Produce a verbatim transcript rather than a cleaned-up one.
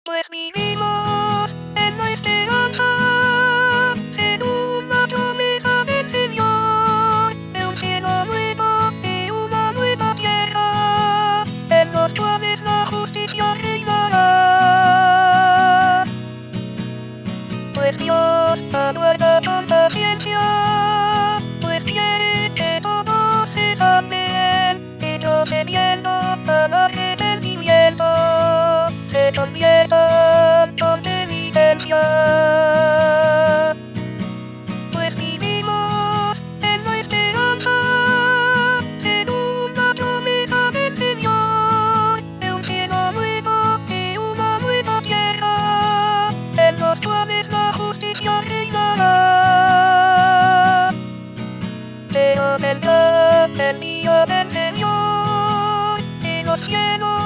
Pues vivimos en la esperanza, según la promesa del Señor, de un cielo nuevo y una nueva tierra, en los cuales la justicia reinará. Pues Dios aguarda con paciencia, pues quiere que todos se salven, y procediendo al arrepentimiento, se conviertan con penitencia. Pues vivimos en la esperanza, según la promesa del Señor, de un cielo nuevo y una nueva tierra, en los cuales la justicia reinará. Pero vendrá el día del Señor, y los cielos